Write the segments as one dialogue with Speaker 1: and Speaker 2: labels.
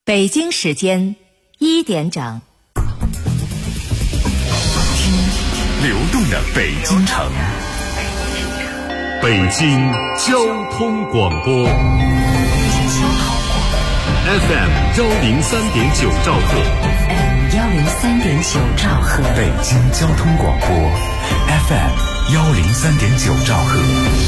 Speaker 1: 北京时间1点整，
Speaker 2: 听流动的北京城，北京交通广播 FM 103.9兆赫
Speaker 1: 103.9兆赫，
Speaker 2: 北京交通广播 FM 103.9兆赫。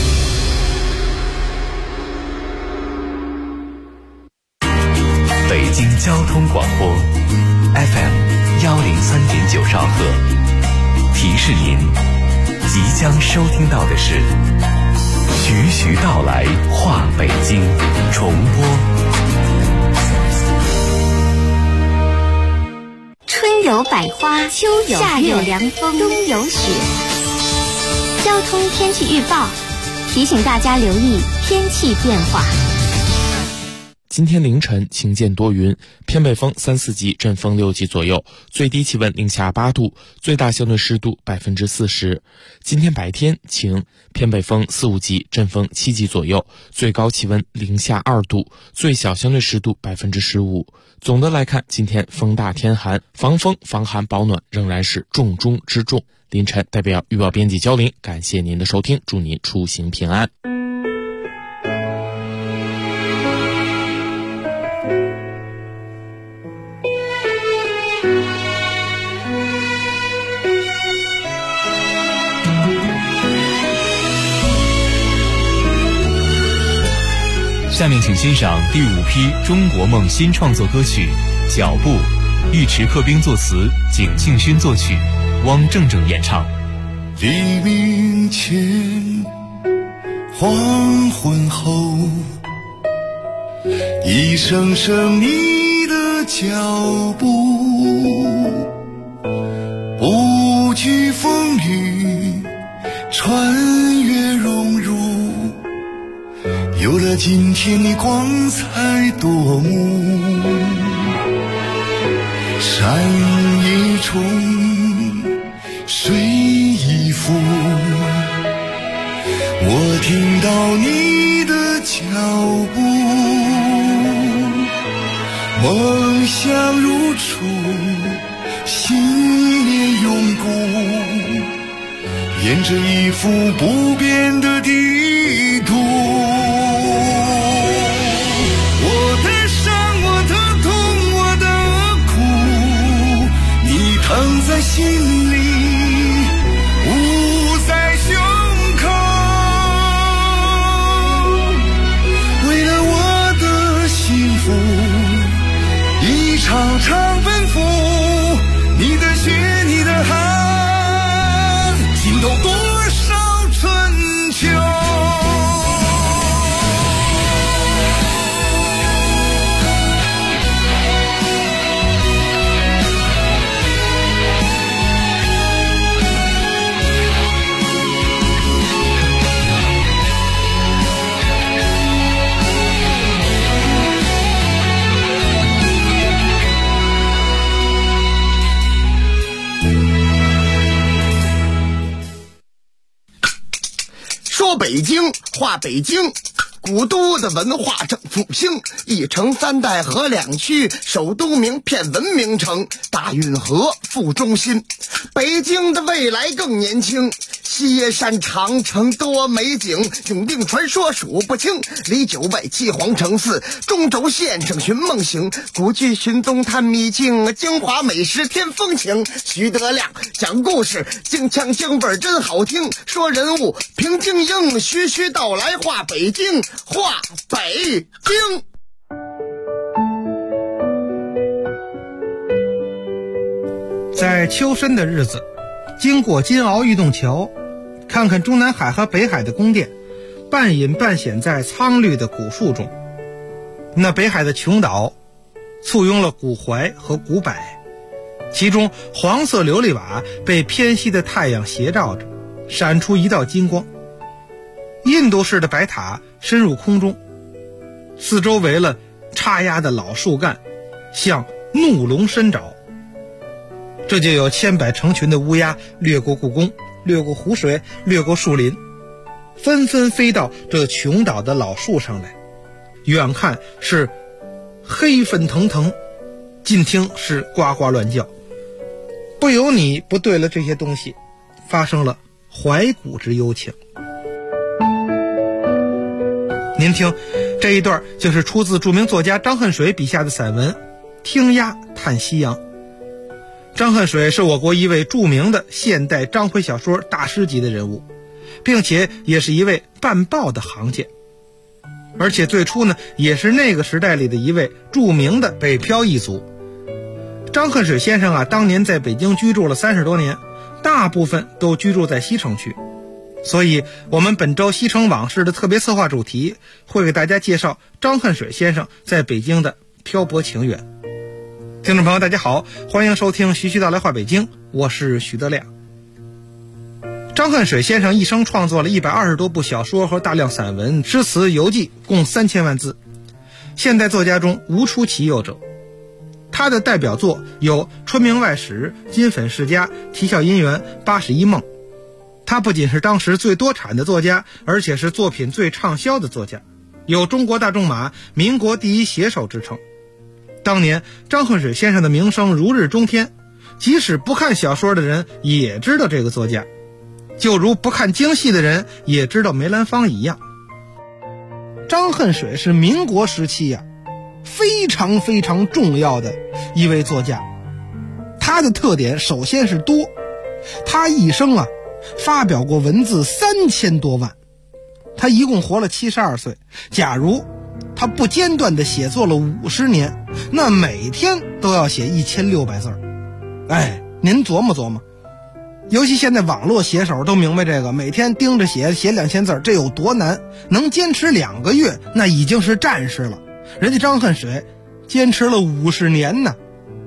Speaker 2: 北京交通广播 FM 103.9兆赫，提示您即将收听到的是徐徐道来话北京重播。
Speaker 3: 春有百花，秋有夏有凉风，冬有雪。交通天气预报提醒大家留意天气变化。
Speaker 4: 今天凌晨晴间多云，偏北风3、4级，阵风6级左右，最低气温零下8度，最大相对湿度40%。今天白天晴，偏北风4、5级，阵风7级左右，最高气温零下2度，最小相对湿度15%。总的来看，今天风大天寒，防风防寒保暖仍然是重中之重。凌晨代表预报编辑焦林，感谢您的收听，祝您出行平安。
Speaker 5: 下面请欣赏第5批中国梦新创作歌曲《脚步》，尉迟克兵作词，景庆勋作曲，汪正正演唱。
Speaker 6: 黎明前，黄昏后，一声声你的脚步，不惧风雨，穿越荣辱，有了今天的光彩夺目。山一重，水一浮，我听到你的脚步，梦想如初，信念永固，沿着一幅不变的地图。藏在心里，捂在胸口，为了我的幸福，一场场奔赴，你的血，你的汗，浸透多少春秋。
Speaker 7: 说北京话北京，古都的文化正复兴，一城3代河2区，首都名片文明城，大运河副中心。北京的未来更年轻，西山长城多美景，永定传说数不清，离9外7皇城4，中轴线上寻梦行，古剧寻踪探秘境，京华美食添风情。徐德亮讲故事，京腔京味真好听，说人物评京英，徐徐道来话北京，话北京。
Speaker 8: 在秋深的日子，经过金鳌玉洞桥，看看中南海和北海的宫殿，半隐半显在苍绿的古树中。那北海的琼岛簇拥了古槐和古柏，其中黄色琉璃瓦被偏西的太阳斜照着，闪出一道金光。印度式的白塔深入空中，四周围了插压的老树干，像怒龙伸爪。这就有千百成群的乌鸦掠过故宫，掠过湖水，掠过树林，纷纷飞到这琼岛的老树上来。远看是黑粉腾腾，近听是呱呱乱叫。不由你不对了这些东西，发生了怀古之幽情。您听，这一段就是出自著名作家张恨水笔下的散文《听鸦叹夕阳》。张恨水是我国一位著名的现代章回小说大师级的人物，并且也是一位办报的行家，而且最初呢，也是那个时代里的一位著名的北漂一族。张恨水先生啊，当年在北京居住了30多年，大部分都居住在西城区。所以我们本周西城往事的特别策划主题会给大家介绍张恨水先生在北京的漂泊情缘。听众朋友大家好，欢迎收听徐徐道来话北京，我是徐德亮。张恨水先生一生创作了120多部小说和大量散文、诗词、游记，共3000万字，现代作家中无出其右者。他的代表作有《春明外史》、《金粉世家》、《啼笑姻缘》、《81梦》。他不仅是当时最多产的作家，而且是作品最畅销的作家，有中国大仲马、民国第一写手之称。当年张恨水先生的名声如日中天，即使不看小说的人也知道这个作家，就如不看京戏的人也知道梅兰芳一样。张恨水是民国时期非常非常重要的一位作家。他的特点首先是多，他一生发表过文字3000多万，他一共活了72岁。假如他不间断地写作了50年，那每天都要写1600字。您琢磨琢磨，尤其现在网络写手都明白这个，每天盯着写2000字，这有多难？能坚持2个月，那已经是战士了。人家张恨水坚持了50年呢。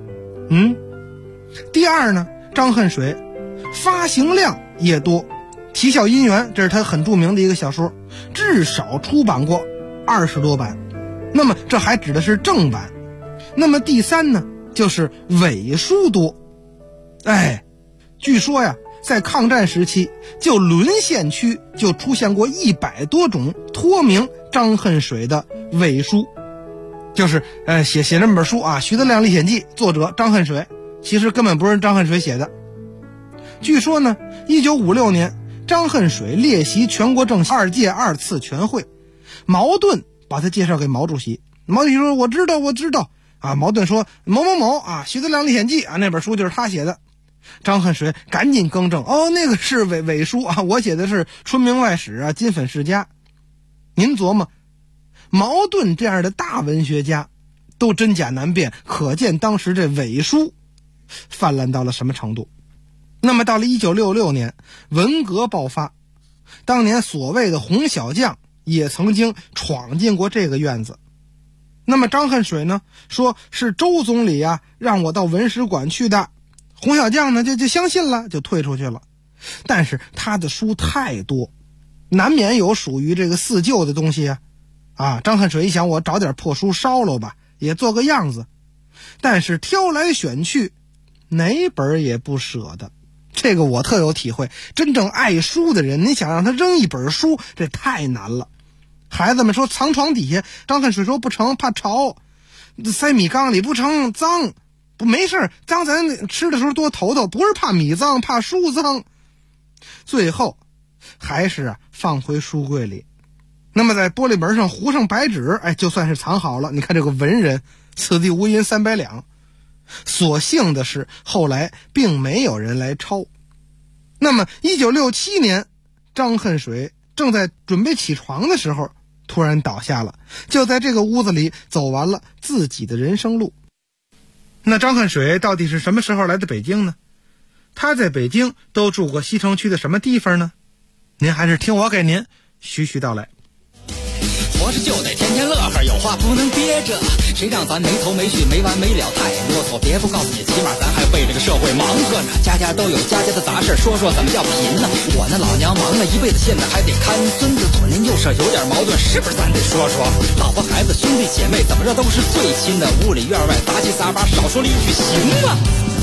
Speaker 8: 第二呢，张恨水发行量也多，《啼笑姻缘》这是他很著名的一个小说，至少出版过20多版，那么这还指的是正版。那么第三呢，就是伪书多。据说在抗战时期，就沦陷区就出现过100多种托名张恨水的伪书，就是写这么本书《徐德亮历险记》，作者张恨水，其实根本不是张恨水写的。据说呢，1956年张恨水列席全国政协2届2次全会，茅盾把他介绍给毛主席，毛主席说我知道茅盾说某某某徐德亮历险记那本书就是他写的。张恨水赶紧更正，那个是伪书我写的是《春明外史》《金粉世家》。您琢磨，茅盾这样的大文学家都真假难辨，可见当时这伪书泛滥到了什么程度。那么到了1966年，文革爆发，当年所谓的红小将也曾经闯进过这个院子。那么张恨水呢，说是周总理让我到文史馆去的。红小将呢就相信了，就退出去了。但是他的书太多，难免有属于这个四旧的东西张恨水一想，我找点破书烧了吧，也做个样子。但是挑来选去，哪本也不舍得。这个我特有体会，真正爱书的人，你想让他扔一本书，这太难了。孩子们说藏床底下，张恨水说不成，怕潮；塞米缸里不成，脏。不没事，脏咱吃的时候多头头，不是怕米脏，怕书脏。最后还是放回书柜里。那么在玻璃门上糊上白纸，就算是藏好了。你看这个文人，此地无银300两。所幸的是后来并没有人来抄。那么1967年，张恨水正在准备起床的时候，突然倒下了，就在这个屋子里走完了自己的人生路。那张恨水到底是什么时候来的北京呢？他在北京都住过西城区的什么地方呢？您还是听我给您徐徐道来。
Speaker 9: 活着就得天天乐呵，有话不能憋着，谁让咱没头没绪没完没了太啰嗦。别不告诉你，起码咱还为这个社会忙活呢。家家都有家家的杂事，说说怎么叫贫呢？我那老娘忙了一辈子，现在还得看孙子，左邻右舍有点矛盾，是不是咱得说说？老婆孩子兄弟姐妹怎么着都是最亲的，屋里院外杂七杂八，少说了一句行吗？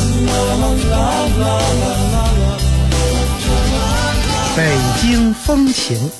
Speaker 8: 北京风情。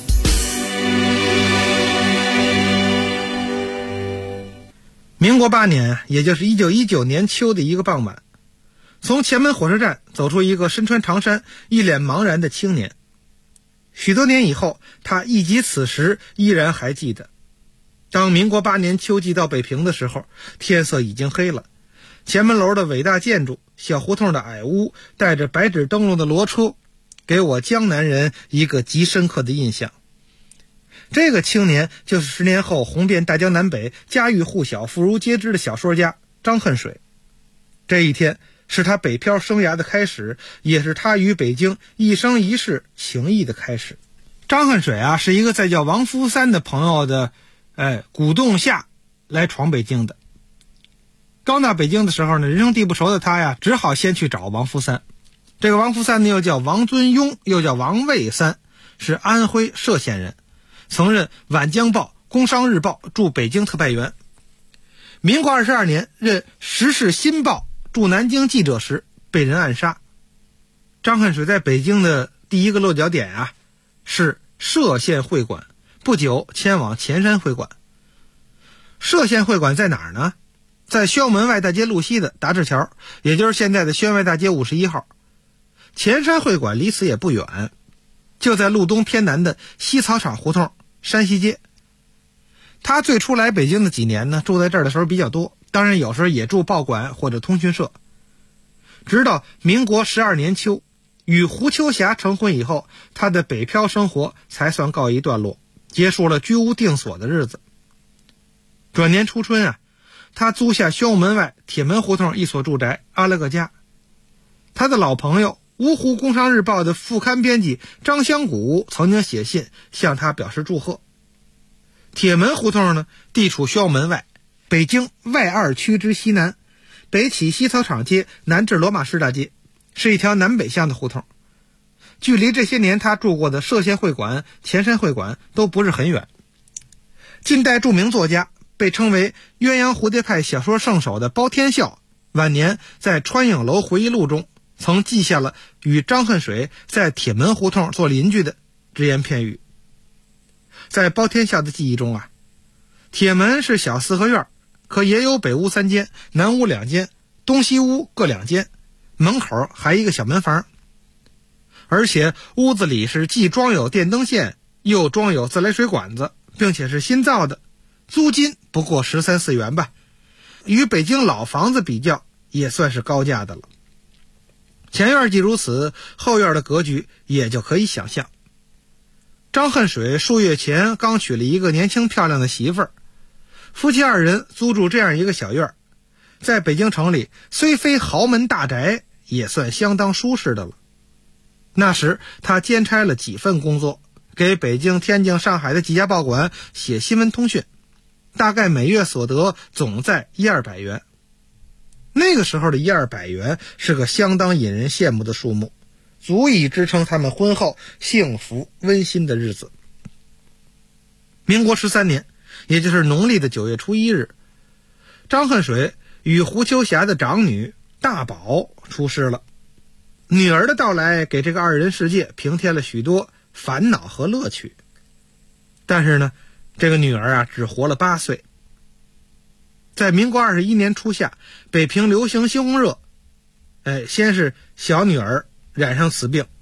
Speaker 8: 民国8年，也就是1919年秋的一个傍晚，从前门火车站走出一个身穿长衫、一脸茫然的青年。许多年以后，他忆及此时依然还记得，当民国8年秋季到北平的时候，天色已经黑了，前门楼的伟大建筑，小胡同的矮屋，带着白纸灯笼的骡车，给我江南人一个极深刻的印象。这个青年就是10年后红遍大江南北、家喻户晓、妇孺皆知的小说家张恨水。这一天是他北漂生涯的开始，也是他与北京一生一世情谊的开始。张恨水啊，是一个在叫王福三的朋友的鼓动下来闯北京的。刚到北京的时候呢，人生地不熟的他呀，只好先去找王福三。这个王福三呢，又叫王尊庸，又叫王卫三，是安徽歙县人，曾任晚江报、工商日报驻北京特派员。民国22年任时事新报驻南京记者时被人暗杀。张恨水在北京的第一个落脚点啊，是歙县会馆，不久迁往前山会馆。歙县会馆在哪儿呢？在宣武门外大街路西的达志桥，也就是现在的宣外大街51号。前山会馆离此也不远，就在路东偏南的西草场胡同山西街。他最初来北京的几年呢，住在这儿的时候比较多，当然有时候也住报馆或者通讯社。直到民国12年秋，与胡秋霞成婚以后，他的北漂生活才算告一段落，结束了居无定所的日子。转年初春啊，他租下宣武门外铁门胡同一所住宅，安了个家。他的老朋友芜湖工商日报的副刊编辑张香谷曾经写信向他表示祝贺。铁门胡同呢，地处宣武门外，北京外2区之西南，北起西草场街，南至罗马市大街，是一条南北向的胡同。距离这些年他住过的歙县会馆、前山会馆都不是很远。近代著名作家，被称为鸳鸯蝴蝶派小说圣手的包天笑，晚年在川影楼回忆录中曾记下了与张恨水在铁门胡同做邻居的只言片语。在包天笑的记忆中啊，铁门是小4合院，可也有北屋3间、南屋2间、东西屋各2间，门口还一个小门房。而且屋子里是既装有电灯线，又装有自来水管子，并且是新造的，租金不过13、14元吧，与北京老房子比较也算是高价的了。前院既如此，后院的格局也就可以想象。张恨水数月前刚娶了一个年轻漂亮的媳妇儿，夫妻2人租住这样一个小院，在北京城里虽非豪门大宅，也算相当舒适的了。那时他兼差了几份工作，给北京、天津、上海的几家报馆写新闻通讯，大概每月所得总在100-200元。那个时候的100-200元是个相当引人羡慕的数目，足以支撑他们婚后幸福温馨的日子。民国13年，也就是农历的9月初1日，张恨水与胡秋霞的长女大宝出世了。女儿的到来给这个2人世界平添了许多烦恼和乐趣。但是呢，这个女儿啊只活了8岁。在民国21年初夏，北平流行猩红热，先是小女儿染上此病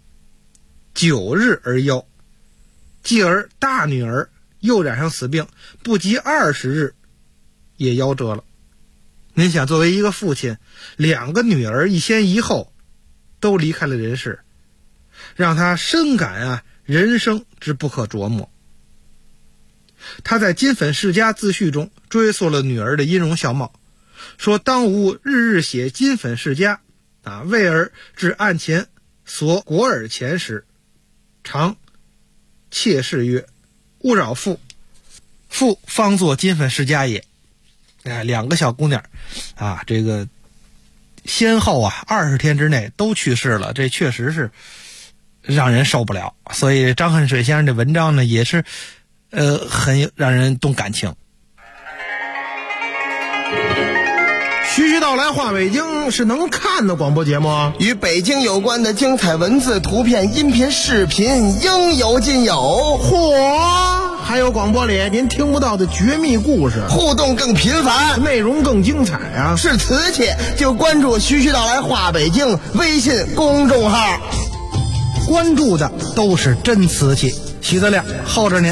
Speaker 8: ，9日而夭，继而大女儿又染上此病，不及20日也夭折了。您想，作为一个父亲，2个女儿一先一后都离开了人世，让他深感人生之不可琢磨。他在《金粉世家自序》中追溯了女儿的音容笑貌，说当吾日日写金粉世家为儿至案前所裹耳前时，常妾室曰：勿扰父，父方作金粉世家也。2个小姑娘这个先后20天之内都去世了，这确实是让人受不了。所以张恨水先生的文章呢，也是很让人动感情。
Speaker 10: 徐徐道来话北京是能看的广播节目，
Speaker 7: 与北京有关的精彩文字、图片、音频、视频应有尽有。
Speaker 10: 嚯！ 还有广播里您听不到的绝密故事，
Speaker 7: 互动更频繁，
Speaker 10: 内容更精彩啊！
Speaker 7: 是瓷器就关注徐徐道来话北京微信公众号，
Speaker 8: 关注的都是真瓷器。徐德亮候着您。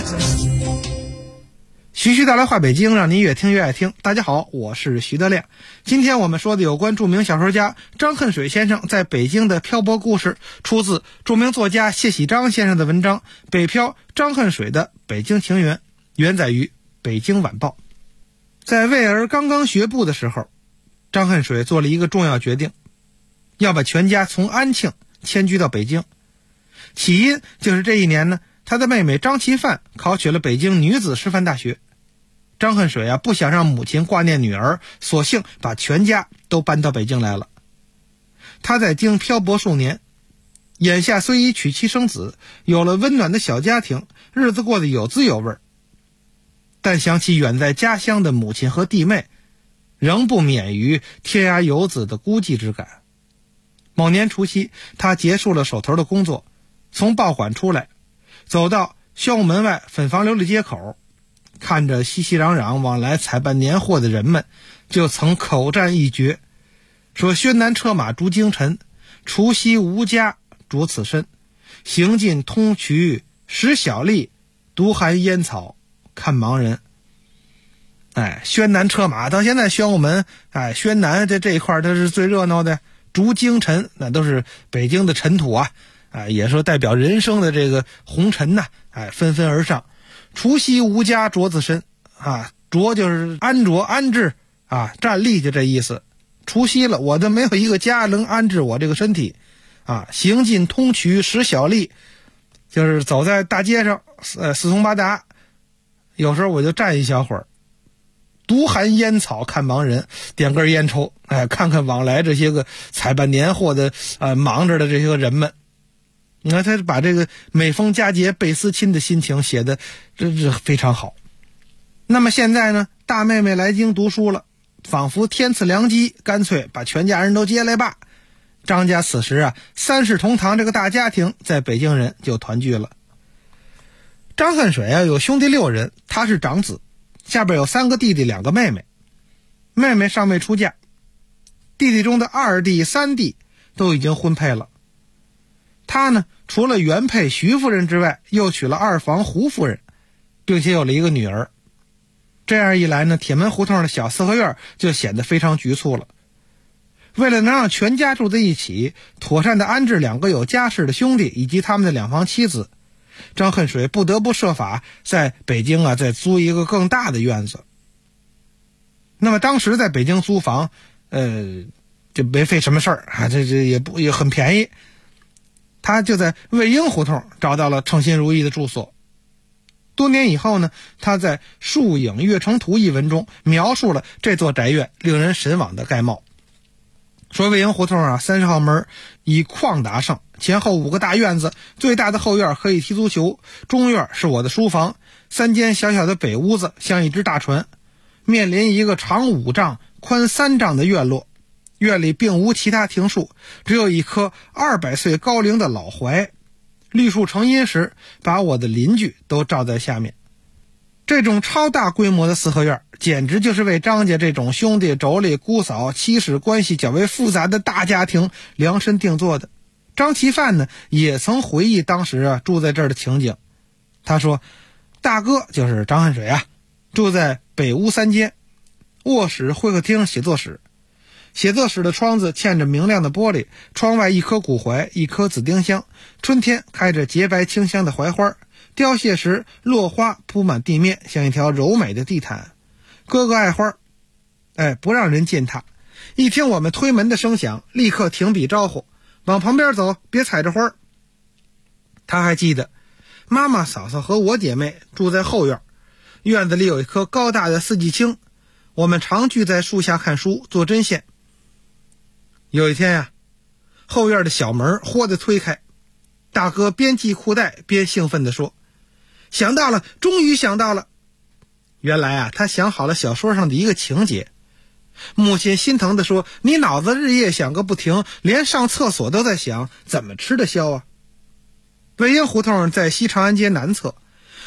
Speaker 8: 徐徐道来话北京，让您越听越爱听。大家好，我是徐德亮。今天我们说的有关著名小说家张恨水先生在北京的漂泊故事，出自著名作家谢喜章先生的文章《北漂张恨水的北京情缘》，原载于北京晚报。在魏儿刚刚学步的时候，张恨水做了一个重要决定，要把全家从安庆迁居到北京。起因就是这一年呢，他的妹妹张其范考取了北京女子师范大学。张恨水不想让母亲挂念女儿，索性把全家都搬到北京来了。他在京漂泊数年，眼下虽已娶妻生子，有了温暖的小家庭，日子过得有滋有味，但想起远在家乡的母亲和弟妹，仍不免于天涯游子的孤寂之感。某年除夕，他结束了手头的工作，从报馆出来，走到宣武门外粉房琉璃街口，看着熙熙攘攘往来采办年货的人们，就曾口占一绝，说宣南车马逐京尘，除夕无家着此身，行尽通衢识小吏，独含烟草看盲人。宣南车马到现在宣武门，宣南这一块它是最热闹的，逐京尘那都是北京的尘土也说代表人生的这个红尘纷纷而上。除夕无家着自身着就是安着安置站立，就这意思。除夕了，我都没有一个家能安置我这个身体行尽通衢识小吏，就是走在大街上四通八达，有时候我就站一小会儿，独含烟草看盲人，点根烟抽看看往来这些个采办年货的忙着的这些个人们。你看他把这个每逢佳节倍思亲的心情写的这非常好。那么现在呢，大妹妹来京读书了，仿佛天赐良机，干脆把全家人都接来吧。张家此时三世同堂这个大家庭在北京人就团聚了。张恨水有兄弟6人，他是长子，下边有3个弟弟2个妹妹，妹妹尚未出嫁，弟弟中的2弟3弟都已经婚配了。他呢，除了原配徐夫人之外，又娶了2房胡夫人，并且有了一个女儿。这样一来呢，铁门胡同的小4合院就显得非常局促了。为了能让全家住在一起，妥善的安置2个有家室的兄弟以及他们的2房妻子，张恨水不得不设法在北京再租一个更大的院子。那么当时在北京租房就没费什么事儿这也很便宜。他就在魏婴胡同找到了称心如意的住所。多年以后呢，他在《树影月城图》一文中描述了这座宅院令人神往的概貌。说魏婴胡同30号门以旷达胜，前后5个大院子，最大的后院可以踢足球，中院是我的书房，3间小小的北屋子像一只大船，面临一个长5丈宽3丈的院落。院里并无其他庭树，只有一棵200岁高龄的老槐，绿树成荫时，把我的邻居都罩在下面。这种超大规模的4合院，简直就是为张家这种兄弟妯娌姑嫂妻室关系较为复杂的大家庭量身定做的。张其范呢，也曾回忆当时住在这儿的情景。他说，大哥就是张恨水住在北屋3间，卧室、会客厅、写作室。写作室的窗子嵌着明亮的玻璃，窗外1棵古槐，1棵紫丁香，春天开着洁白清香的槐花，凋谢时落花铺满地面，像一条柔美的地毯。哥哥爱花，不让人践踏。一听我们推门的声响，立刻停笔招呼，往旁边走，别踩着花。他还记得妈妈、嫂嫂和我姐妹住在后院，院子里有一棵高大的四季青，我们常聚在树下看书做针线。有一天后院的小门豁地推开，大哥边系裤带边兴奋地说，想到了，终于想到了。原来他想好了小说上的一个情节。母亲心疼地说，你脑子日夜想个不停，连上厕所都在想，怎么吃得消魏婴胡同在西长安街南侧，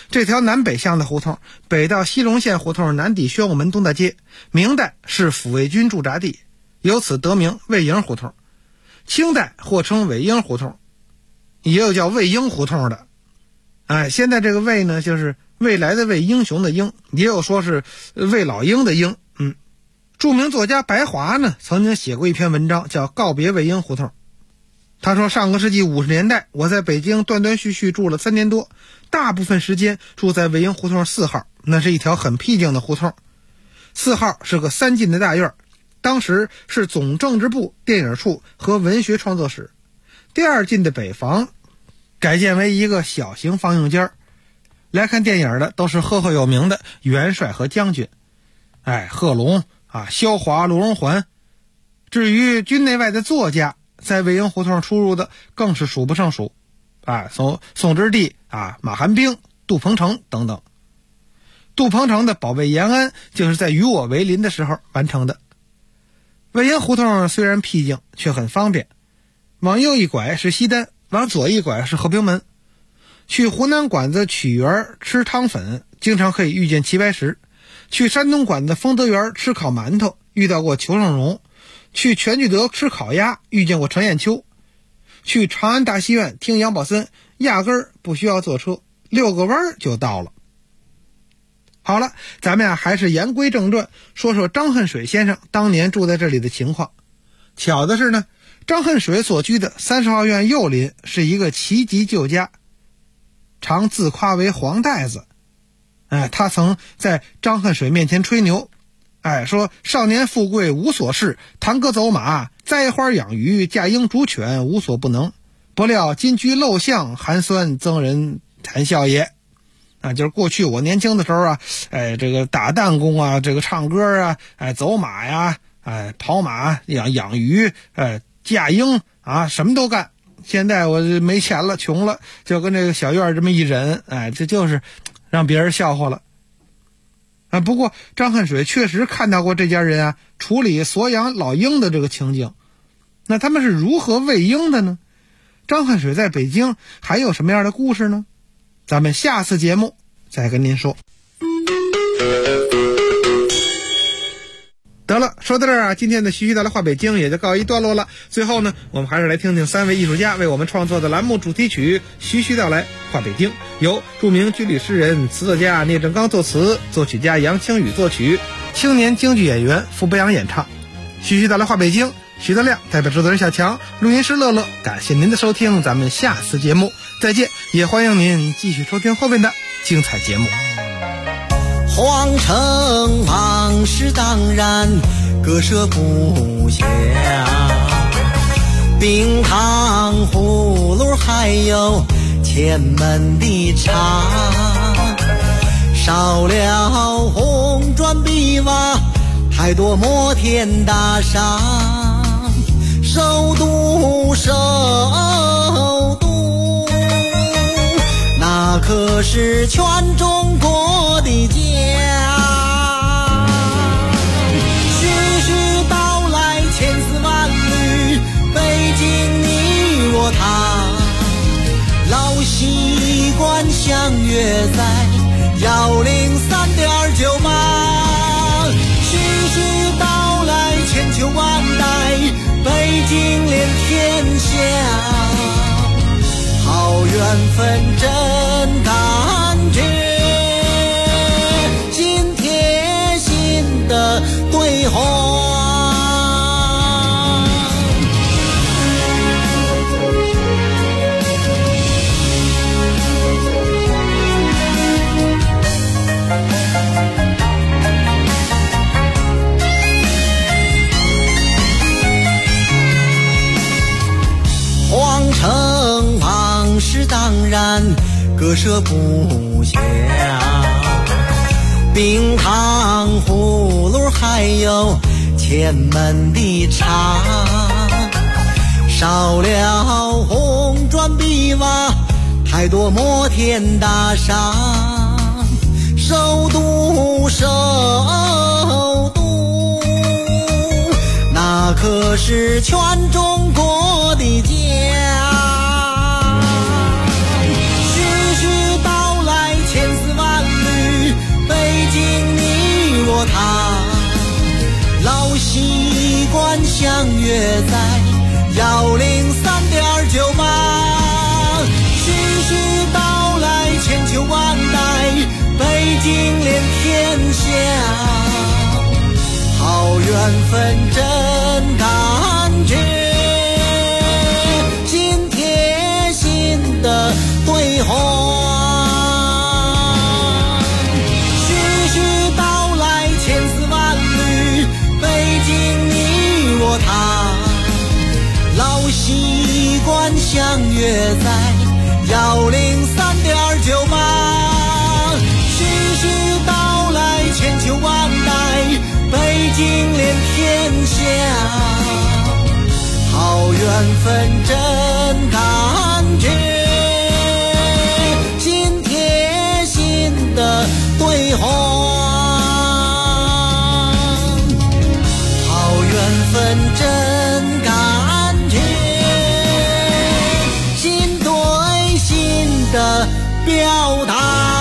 Speaker 8: 这条南北向的胡同，北到西荣县胡同，南抵宣武门东大街。明代是抚慰军驻扎地，由此得名卫营胡同。清代或称卫英胡同，也有叫卫英胡同的。现在这个卫呢，就是未来的卫，英雄的英，也有说是卫老鹰的鹰。著名作家白华呢，曾经写过一篇文章叫《告别卫英胡同》。他说，上个世纪50年代，我在北京断断续续住了3年多，大部分时间住在卫英胡同4号，那是一条很僻静的胡同。4号是个3进的大院，当时是总政治部电影处和文学创作室。第2进的北房改建为一个小型放映间，来看电影的都是赫赫有名的元帅和将军，贺龙萧华、陆荣桓。至于军内外的作家，在卫英胡同出入的更是数不胜数，宋之弟马寒冰、杜鹏程等等。杜鹏程的保卫延安就是在与我为邻的时候完成的。卫英胡同虽然僻静，却很方便，往右一拐是西单，往左一拐是和平门。去湖南馆子曲园吃汤粉，经常可以遇见齐白石；去山东馆子丰德园吃烤馒头，遇到过裘盛戎；去全聚德吃烤鸭，遇见过陈砚秋；去长安大戏院听杨宝森，压根儿不需要坐车，6个弯就到了。好了，咱们还是言归正传，说说张恨水先生当年住在这里的情况。巧的是呢，张恨水所居的30号院右邻是一个旗籍旧家，常自夸为黄袋子。他曾在张恨水面前吹牛，说少年富贵无所事，弹歌走马，栽花养鱼，驾鹰逐犬，无所不能。不料今居陋巷，寒酸憎人谈笑也。就是过去我年轻的时候这个打弹弓这个唱歌走马呀，跑马养鱼，驾鹰什么都干。现在我没钱了，穷了，就跟这个小院这么一忍，这就是让别人笑话了。不过张恨水确实看到过这家人处理所养老鹰的这个情景。那他们是如何喂鹰的呢？张恨水在北京还有什么样的故事呢？咱们下次节目再跟您说。得了，说到这儿今天的徐徐道来话北京也就告一段落了。最后呢，我们还是来听听3位艺术家为我们创作的栏目主题曲《徐徐道来话北京》，由著名军旅诗人、词作家聂政刚作词，作曲家杨清宇作曲，青年京剧演员傅博阳演唱。徐徐道来话北京，徐德亮代表制作人小强，录音师乐乐，感谢您的收听，咱们下次节目再见，也欢迎您继续收听后面的精彩节目。
Speaker 11: 皇城往事当然割舍不下，冰糖葫芦还有前门的茶，少了红砖碧瓦，太多摩天大厦，首都那可是全中国的家。徐徐道来千丝万缕，北京你我他，老习惯相约在103.98。徐徐道来千秋万代，北京连天下，好缘分真感觉，心贴心的对话。皇城往事当然割舍不下，冰糖葫芦还有前门的茶，少了红砖碧瓦，太多摩天大厦，首都那可是全中国的家。徐徐道来千丝相约在103.98，徐徐道来千秋万代，北京连天下，好缘分真感觉，心贴心的对话。老习惯相约在103.98，徐徐道来千秋万代，北京连天下，好缘分真感觉，心贴心的对话，好缘分真感觉，心对心的表达。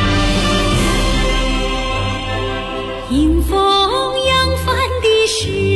Speaker 12: 迎风扬帆的诗